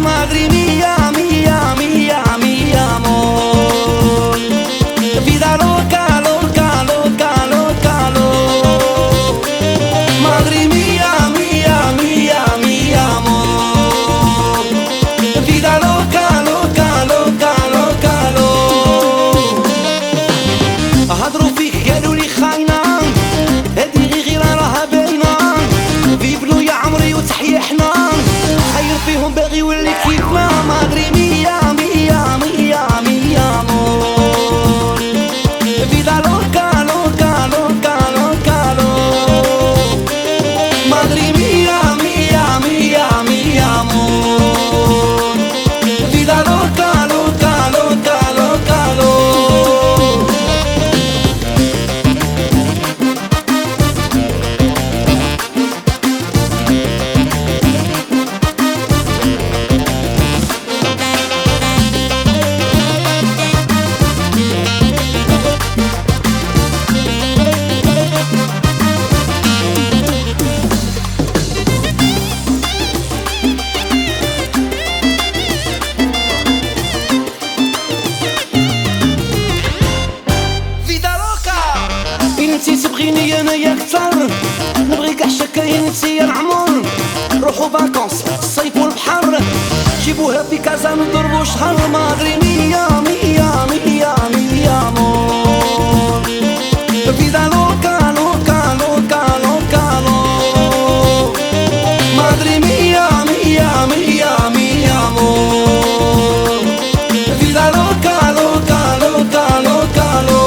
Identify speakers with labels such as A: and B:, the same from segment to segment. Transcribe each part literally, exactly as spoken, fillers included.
A: Madre mía, mía, mía, mi amor. Vida loca, loca, loca, loca, loca. Madre mía, mía, mía, mi amor. Vida loca, loca, loca, loca, loca. هضروا فيك قالوا لي خاينة، هادي غير راها باينة. فيبلو يا عمري وتحيا حنا، حير فيهم باغي يولي كيفنا. مادري ميا ميا ميا ميا مور. فيدا لوكا لوكا لوكا لوكا لو. مادري ميا ميا ميا ميا مور. فيدا لوكا لوكا لوكا لوكا لو. انتي تبغيني انايا كتر، نبغي كاع شكاين انتي يا العمر. نروحو فاكونس الصيف والبحر، جيبوها في كازا نضربو شهر. مادري ميا ميا ميا ميا مور. فيدا لوكا لوكا لوكا لوكا لو. مادري ميا ميا ميا ميا مور. فيدا لوكا لوكا لوكا لوكا لو.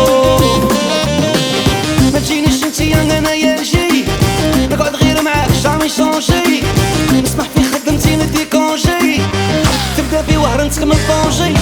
A: متجينيش انتيا انايا نجي، نقعد غير معاك جامي شونجي. نسمح في خدمتي ندي كونجي، تبدا في وهر نتكمل طونجي.